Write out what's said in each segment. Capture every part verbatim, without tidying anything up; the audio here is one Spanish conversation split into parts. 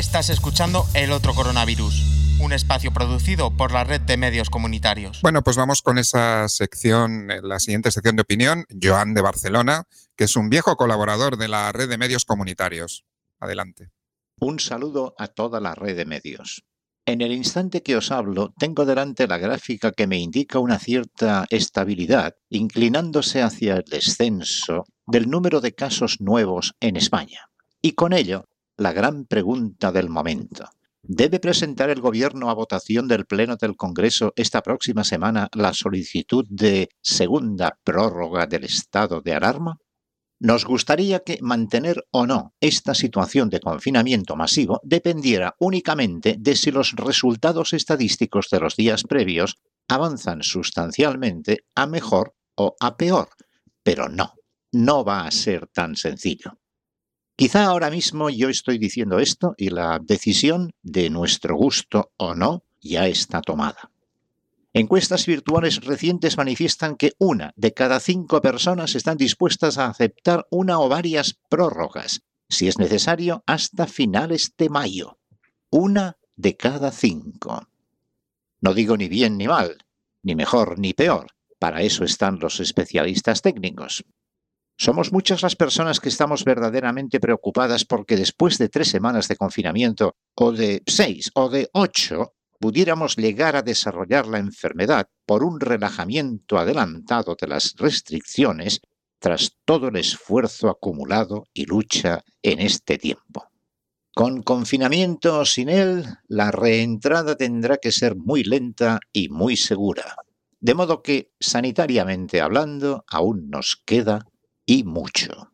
Estás escuchando El Otro Coronavirus, un espacio producido por la Red de Medios Comunitarios. Bueno, pues vamos con esa sección, la siguiente sección de opinión, Joan de Barcelona, que es un viejo colaborador de la Red de Medios Comunitarios. Adelante. Un saludo a toda la red de medios. En el instante que os hablo, tengo delante la gráfica que me indica una cierta estabilidad, inclinándose hacia el descenso del número de casos nuevos en España. Y con ello, la gran pregunta del momento. ¿Debe presentar el Gobierno a votación del Pleno del Congreso esta próxima semana la solicitud de segunda prórroga del estado de alarma? Nos gustaría que mantener o no esta situación de confinamiento masivo dependiera únicamente de si los resultados estadísticos de los días previos avanzan sustancialmente a mejor o a peor. Pero no, no va a ser tan sencillo. Quizá ahora mismo yo estoy diciendo esto y la decisión, de nuestro gusto o no, ya está tomada. Encuestas virtuales recientes manifiestan que una de cada cinco personas están dispuestas a aceptar una o varias prórrogas, si es necesario, hasta finales de mayo. Una de cada cinco. No digo ni bien ni mal, ni mejor ni peor. Para eso están los especialistas técnicos. Somos muchas las personas que estamos verdaderamente preocupadas porque después de tres semanas de confinamiento, o de seis, o de ocho, pudiéramos llegar a desarrollar la enfermedad por un relajamiento adelantado de las restricciones tras todo el esfuerzo acumulado y lucha en este tiempo. Con confinamiento o sin él, la reentrada tendrá que ser muy lenta y muy segura. De modo que, sanitariamente hablando, aún nos queda y mucho.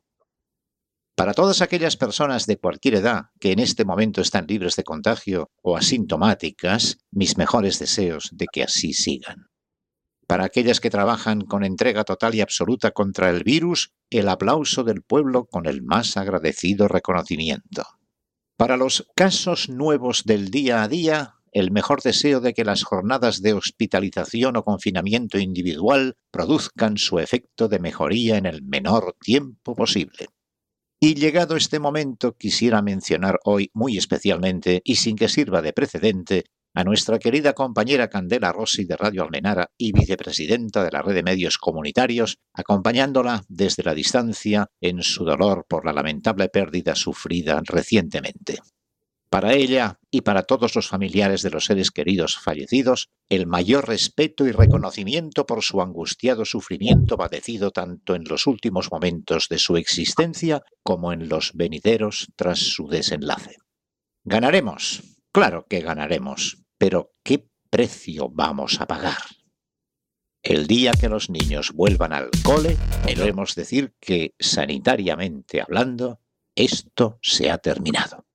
Para todas aquellas personas de cualquier edad que en este momento están libres de contagio o asintomáticas, mis mejores deseos de que así sigan. Para aquellas que trabajan con entrega total y absoluta contra el virus, el aplauso del pueblo con el más agradecido reconocimiento. Para los casos nuevos del día a día, el mejor deseo de que las jornadas de hospitalización o confinamiento individual produzcan su efecto de mejoría en el menor tiempo posible. Y llegado este momento, quisiera mencionar hoy muy especialmente, y sin que sirva de precedente, a nuestra querida compañera Candela Rossi de Radio Almenara y vicepresidenta de la Red de Medios Comunitarios, acompañándola desde la distancia en su dolor por la lamentable pérdida sufrida recientemente. Para ella y para todos los familiares de los seres queridos fallecidos, el mayor respeto y reconocimiento por su angustiado sufrimiento padecido tanto en los últimos momentos de su existencia como en los venideros tras su desenlace. Ganaremos, claro que ganaremos, pero ¿qué precio vamos a pagar? El día que los niños vuelvan al cole, podremos decir que, sanitariamente hablando, esto se ha terminado.